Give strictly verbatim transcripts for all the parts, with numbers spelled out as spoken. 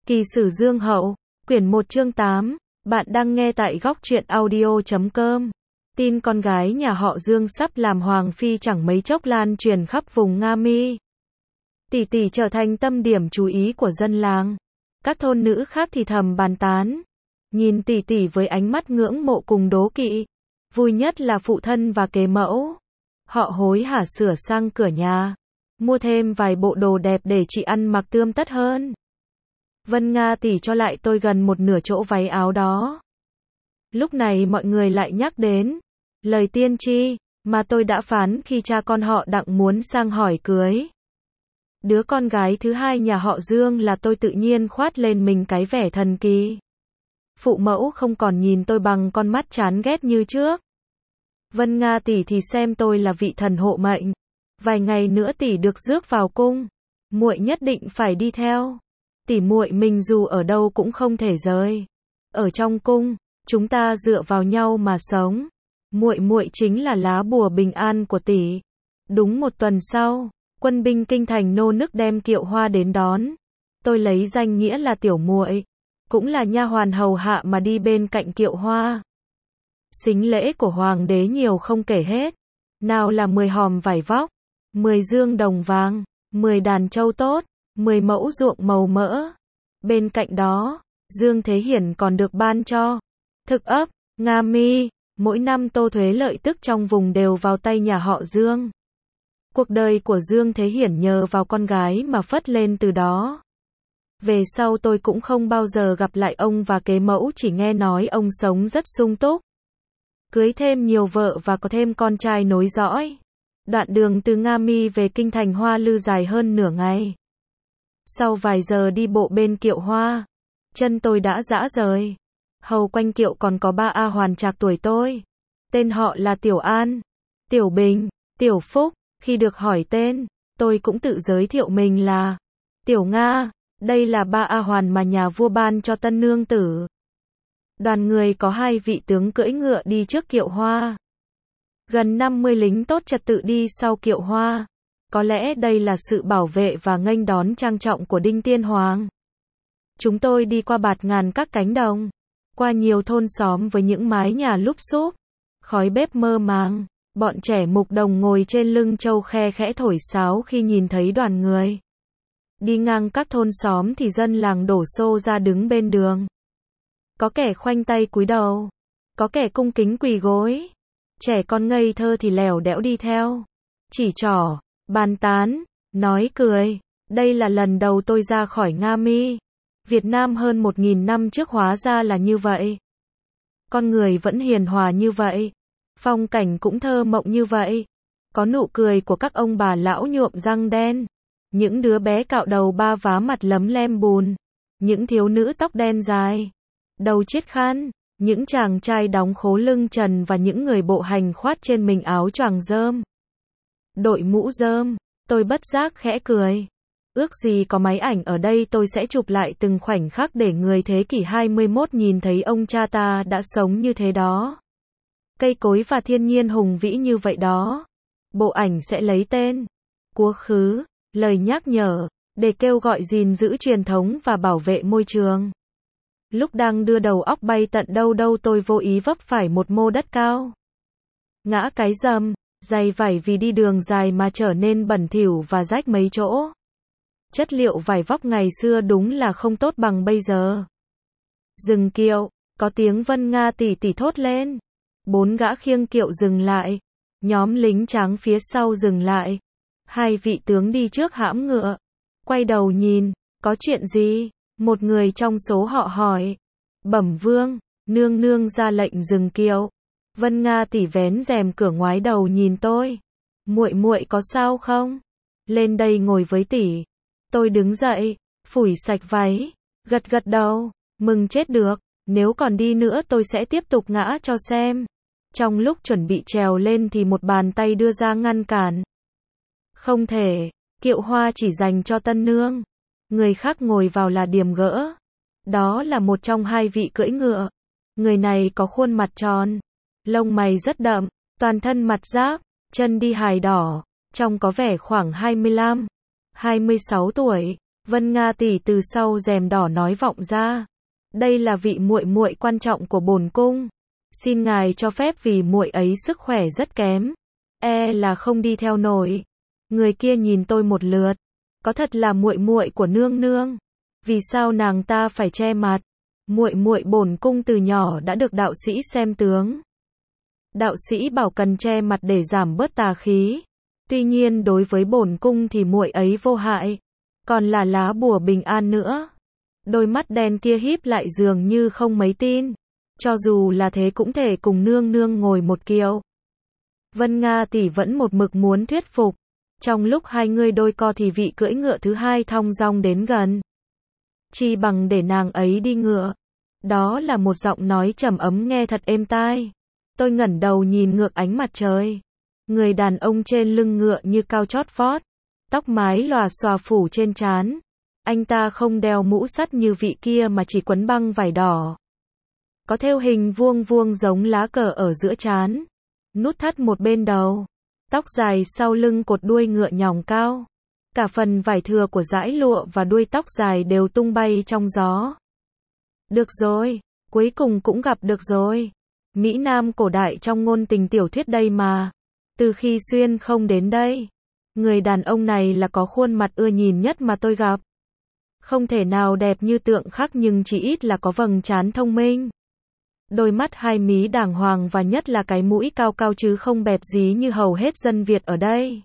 Kỳ sử Dương Hậu, quyển một chương tám, bạn đang nghe tại góc truyện audio chấm com. Tin con gái nhà họ Dương sắp làm hoàng phi chẳng mấy chốc lan truyền khắp vùng Nga Mi. Tỷ tỷ trở thành tâm điểm chú ý của dân làng. Các thôn nữ khác thì thầm bàn tán, nhìn tỷ tỷ với ánh mắt ngưỡng mộ cùng đố kỵ. Vui nhất là phụ thân và kế mẫu. Họ hối hả sửa sang cửa nhà, mua thêm vài bộ đồ đẹp để chị ăn mặc tươm tất hơn. Vân Nga tỷ cho lại tôi gần một nửa chỗ váy áo đó. Lúc này mọi người lại nhắc đến lời tiên tri mà tôi đã phán khi cha con họ Đặng muốn sang hỏi cưới. Đứa con gái thứ hai nhà họ Dương là tôi tự nhiên khoát lên mình cái vẻ thần kỳ. Phụ mẫu không còn nhìn tôi bằng con mắt chán ghét như trước. Vân Nga tỷ thì xem tôi là vị thần hộ mệnh. Vài ngày nữa tỷ được rước vào cung, muội nhất định phải đi theo. Tỷ muội mình dù ở đâu cũng không thể rời. Ở trong cung, chúng ta dựa vào nhau mà sống. Muội muội chính là lá bùa bình an của tỷ. Đúng một tuần sau, quân binh kinh thành nô nức đem kiệu hoa đến đón. Tôi lấy danh nghĩa là tiểu muội, cũng là nha hoàn hầu hạ mà đi bên cạnh kiệu hoa. Sính lễ của hoàng đế nhiều không kể hết. Nào là mười hòm vải vóc, mười dương đồng vàng, mười đàn trâu tốt, mười mẫu ruộng màu mỡ. Bên cạnh đó, Dương Thế Hiển còn được ban cho thực ấp, Nga Mi. Mỗi năm tô thuế lợi tức trong vùng đều vào tay nhà họ Dương. Cuộc đời của Dương Thế Hiển nhờ vào con gái mà phất lên từ đó. Về sau tôi cũng không bao giờ gặp lại ông và kế mẫu, chỉ nghe nói ông sống rất sung túc. Cưới thêm nhiều vợ và có thêm con trai nối dõi. Đoạn đường từ Nga Mi về kinh thành Hoa Lư dài hơn nửa ngày. Sau vài giờ đi bộ bên kiệu hoa, chân tôi đã rã rời. Hầu quanh kiệu còn có ba A hoàn trạc tuổi tôi. Tên họ là Tiểu An, Tiểu Bình, Tiểu Phúc. Khi được hỏi tên, tôi cũng tự giới thiệu mình là Tiểu Nga. Đây là ba A hoàn mà nhà vua ban cho tân nương tử. Đoàn người có hai vị tướng cưỡi ngựa đi trước kiệu hoa. Gần năm mươi lính tốt trật tự đi sau kiệu hoa. Có lẽ đây là sự bảo vệ và nghênh đón trang trọng của Đinh Tiên Hoàng. Chúng tôi đi qua bạt ngàn các cánh đồng, qua nhiều thôn xóm với những mái nhà lúp xúp, khói bếp mơ màng, bọn trẻ mục đồng ngồi trên lưng trâu khe khẽ thổi sáo khi nhìn thấy đoàn người. Đi ngang các thôn xóm thì dân làng đổ xô ra đứng bên đường. Có kẻ khoanh tay cúi đầu, có kẻ cung kính quỳ gối. Trẻ con ngây thơ thì lèo đẽo đi theo, chỉ trỏ, bàn tán, nói cười. Đây là lần đầu tôi ra khỏi Nga Mi. Việt Nam hơn một nghìn năm trước hóa ra là như vậy. Con người vẫn hiền hòa như vậy. Phong cảnh cũng thơ mộng như vậy. Có nụ cười của các ông bà lão nhuộm răng đen. Những đứa bé cạo đầu ba vá mặt lấm lem bùn. Những thiếu nữ tóc đen dài, đầu chiết khăn. Những chàng trai đóng khố lưng trần và những người bộ hành khoát trên mình áo choàng rơm, đội mũ rơm. Tôi bất giác khẽ cười. Ước gì có máy ảnh ở đây tôi sẽ chụp lại từng khoảnh khắc để người thế kỷ hai mươi mốt nhìn thấy ông cha ta đã sống như thế đó. Cây cối và thiên nhiên hùng vĩ như vậy đó. Bộ ảnh sẽ lấy tên Quá khứ, lời nhắc nhở, để kêu gọi gìn giữ truyền thống và bảo vệ môi trường. Lúc đang đưa đầu óc bay tận đâu đâu tôi vô ý vấp phải một mô đất cao. Ngã cái rầm, giày vải vì đi đường dài mà trở nên bẩn thỉu và rách mấy chỗ. Chất liệu vải vóc ngày xưa đúng là không tốt bằng bây giờ. Dừng kiệu, có tiếng Vân Nga tỷ tỷ thốt lên. Bốn gã khiêng kiệu dừng lại. Nhóm lính trắng phía sau dừng lại. Hai vị tướng đi trước hãm ngựa. Quay đầu nhìn, có chuyện gì? Một người trong số họ hỏi. Bẩm vương, nương nương ra lệnh dừng kiệu. Vân Nga tỷ vén rèm cửa ngoái đầu nhìn tôi. Muội muội có sao không? Lên đây ngồi với tỷ. Tôi đứng dậy, phủi sạch váy, gật gật đầu, mừng chết được, nếu còn đi nữa tôi sẽ tiếp tục ngã cho xem. Trong lúc chuẩn bị trèo lên thì một bàn tay đưa ra ngăn cản. Không thể, kiệu hoa chỉ dành cho tân nương. Người khác ngồi vào là điềm gỡ. Đó là một trong hai vị cưỡi ngựa. Người này có khuôn mặt tròn, lông mày rất đậm, toàn thân mặt giáp, chân đi hài đỏ, trông có vẻ khoảng hai mươi lăm, hai mươi sáu tuổi. Vân Nga tỷ từ sau rèm đỏ nói vọng ra. Đây là vị muội muội quan trọng của bổn cung. Xin ngài cho phép vì muội ấy sức khỏe rất kém. E là không đi theo nổi. Người kia nhìn tôi một lượt. Có thật là muội muội của nương nương. Vì sao nàng ta phải che mặt? Muội muội bổn cung từ nhỏ đã được đạo sĩ xem tướng. Đạo sĩ bảo cần che mặt để giảm bớt tà khí. Tuy nhiên đối với bổn cung thì muội ấy vô hại. Còn là lá bùa bình an nữa. Đôi mắt đen kia híp lại dường như không mấy tin. Cho dù là thế cũng thể cùng nương nương ngồi một kiệu. Vân Nga tỷ vẫn một mực muốn thuyết phục. Trong lúc hai người đôi co thì vị cưỡi ngựa thứ hai thong dong đến gần. Chi bằng để nàng ấy đi ngựa. Đó là một giọng nói trầm ấm nghe thật êm tai. Tôi ngẩng đầu nhìn ngược ánh mặt trời. Người đàn ông trên lưng ngựa như cao chót vót. Tóc mái lòa xòa phủ trên trán. Anh ta không đeo mũ sắt như vị kia mà chỉ quấn băng vải đỏ. Có thêu hình vuông vuông giống lá cờ ở giữa trán. Nút thắt một bên đầu. Tóc dài sau lưng cột đuôi ngựa nhỏng cao. Cả phần vải thừa của dải lụa và đuôi tóc dài đều tung bay trong gió. Được rồi, cuối cùng cũng gặp được rồi. Mỹ Nam cổ đại trong ngôn tình tiểu thuyết đây mà. Từ khi xuyên không đến đây, người đàn ông này là có khuôn mặt ưa nhìn nhất mà tôi gặp. Không thể nào đẹp như tượng khắc nhưng chỉ ít là có vầng trán thông minh. Đôi mắt hai mí đàng hoàng và nhất là cái mũi cao cao chứ không bẹp dí như hầu hết dân Việt ở đây.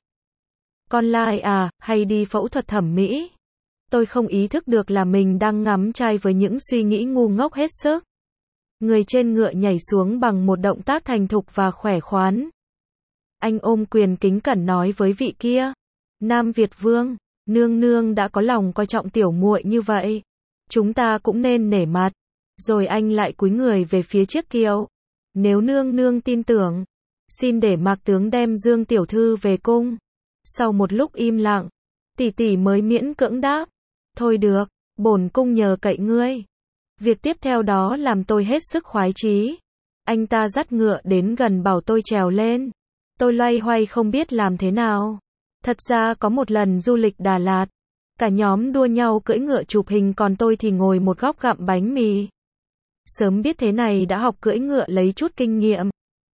Con lai à, hay đi phẫu thuật thẩm mỹ? Tôi không ý thức được là mình đang ngắm trai với những suy nghĩ ngu ngốc hết sức. Người trên ngựa nhảy xuống bằng một động tác thành thục và khỏe khoắn. Anh ôm quyền kính cẩn nói với vị kia. Nam Việt Vương, nương nương đã có lòng coi trọng tiểu muội như vậy. Chúng ta cũng nên nể mặt. Rồi anh lại cúi người về phía chiếc kiệu. Nếu nương nương tin tưởng, xin để Mạc tướng đem Dương tiểu thư về cung. Sau một lúc im lặng, tỷ tỷ mới miễn cưỡng đáp. Thôi được, bổn cung nhờ cậy ngươi. Việc tiếp theo đó làm tôi hết sức khoái chí. Anh ta dắt ngựa đến gần bảo tôi trèo lên. Tôi loay hoay không biết làm thế nào. Thật ra có một lần du lịch Đà Lạt, cả nhóm đua nhau cưỡi ngựa chụp hình còn tôi thì ngồi một góc gặm bánh mì. Sớm biết thế này đã học cưỡi ngựa lấy chút kinh nghiệm.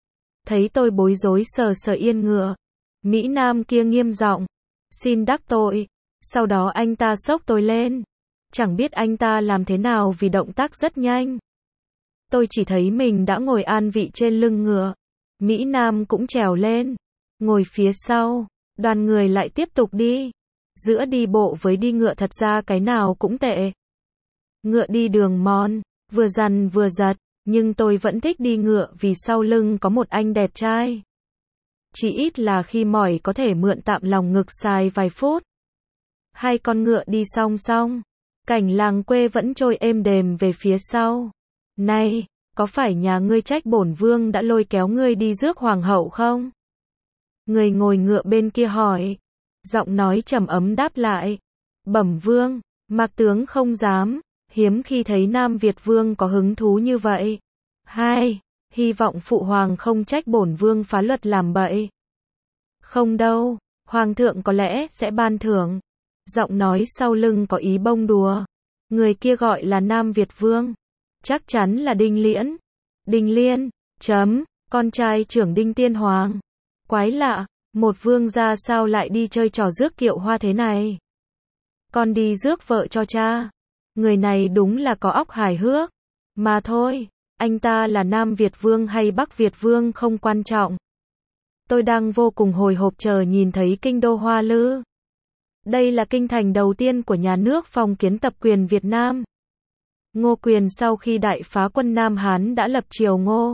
Thấy tôi bối rối sờ sờ yên ngựa, Mỹ Nam kia nghiêm giọng, xin đắc tội. Sau đó anh ta xốc tôi lên. Chẳng biết anh ta làm thế nào vì động tác rất nhanh. Tôi chỉ thấy mình đã ngồi an vị trên lưng ngựa. Mỹ Nam cũng trèo lên, ngồi phía sau. Đoàn người lại tiếp tục đi. Giữa đi bộ với đi ngựa thật ra cái nào cũng tệ. Ngựa đi đường mòn, vừa dằn vừa giật, nhưng tôi vẫn thích đi ngựa vì sau lưng có một anh đẹp trai. Chỉ ít là khi mỏi có thể mượn tạm lòng ngực xài vài phút. Hai con ngựa đi song song, cảnh làng quê vẫn trôi êm đềm về phía sau. Này, có phải nhà ngươi trách bổn vương đã lôi kéo ngươi đi rước hoàng hậu không? Người ngồi ngựa bên kia hỏi. Giọng nói trầm ấm đáp lại. Bẩm vương, Mạc tướng không dám, hiếm khi thấy Nam Việt vương có hứng thú như vậy. Hai, hy vọng phụ hoàng không trách bổn vương phá luật làm bậy. Không đâu, hoàng thượng có lẽ sẽ ban thưởng. Giọng nói sau lưng có ý bông đùa. Người kia gọi là Nam Việt vương. Chắc chắn là Đinh Liễn. Đinh Liên, chấm, con trai trưởng Đinh Tiên Hoàng. Quái lạ, một vương gia sao lại đi chơi trò rước kiệu hoa thế này? Con đi rước vợ cho cha. Người này đúng là có óc hài hước. Mà thôi, anh ta là Nam Việt vương hay Bắc Việt vương không quan trọng. Tôi đang vô cùng hồi hộp chờ nhìn thấy kinh đô Hoa Lư. Đây là kinh thành đầu tiên của nhà nước phong kiến tập quyền Việt Nam. Ngô Quyền sau khi đại phá quân Nam Hán đã lập triều Ngô.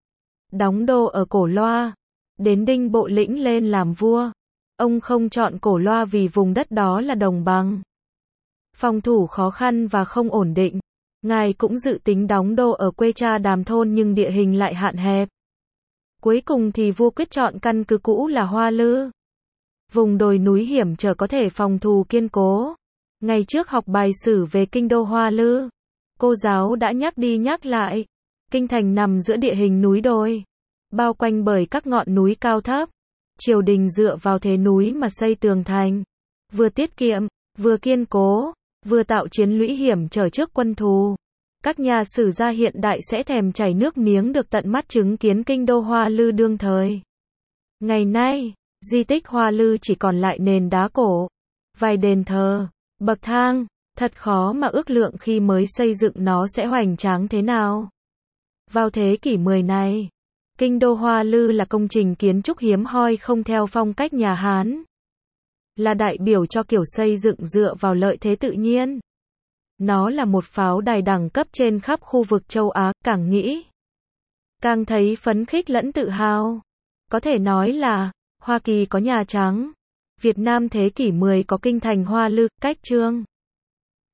Đóng đô ở Cổ Loa. Đến Đinh Bộ Lĩnh lên làm vua. Ông không chọn Cổ Loa vì vùng đất đó là đồng bằng. Phòng thủ khó khăn và không ổn định. Ngài cũng dự tính đóng đô ở quê cha Đàm Thôn nhưng địa hình lại hạn hẹp. Cuối cùng thì vua quyết chọn căn cứ cũ là Hoa Lư. Vùng đồi núi hiểm trở có thể phòng thủ kiên cố. Ngày trước học bài sử về kinh đô Hoa Lư, cô giáo đã nhắc đi nhắc lại. Kinh thành nằm giữa địa hình núi đồi, bao quanh bởi các ngọn núi cao thấp. Triều đình dựa vào thế núi mà xây tường thành, vừa tiết kiệm, vừa kiên cố. vừa tạo chiến lũy hiểm trở trước quân thù. Các nhà sử gia hiện đại sẽ thèm chảy nước miếng được tận mắt chứng kiến kinh đô Hoa Lư đương thời. Ngày nay, di tích Hoa Lư chỉ còn lại nền đá cổ, vài đền thờ, bậc thang, thật khó mà ước lượng khi mới xây dựng nó sẽ hoành tráng thế nào. Vào thế kỷ mười này, kinh đô Hoa Lư là công trình kiến trúc hiếm hoi không theo phong cách nhà Hán, là đại biểu cho kiểu xây dựng dựa vào lợi thế tự nhiên. Nó là một pháo đài đẳng cấp trên khắp khu vực châu Á, càng nghĩ, càng thấy phấn khích lẫn tự hào. Có thể nói là, Hoa Kỳ có Nhà Trắng, Việt Nam thế kỷ mười có kinh thành Hoa Lư, cách chương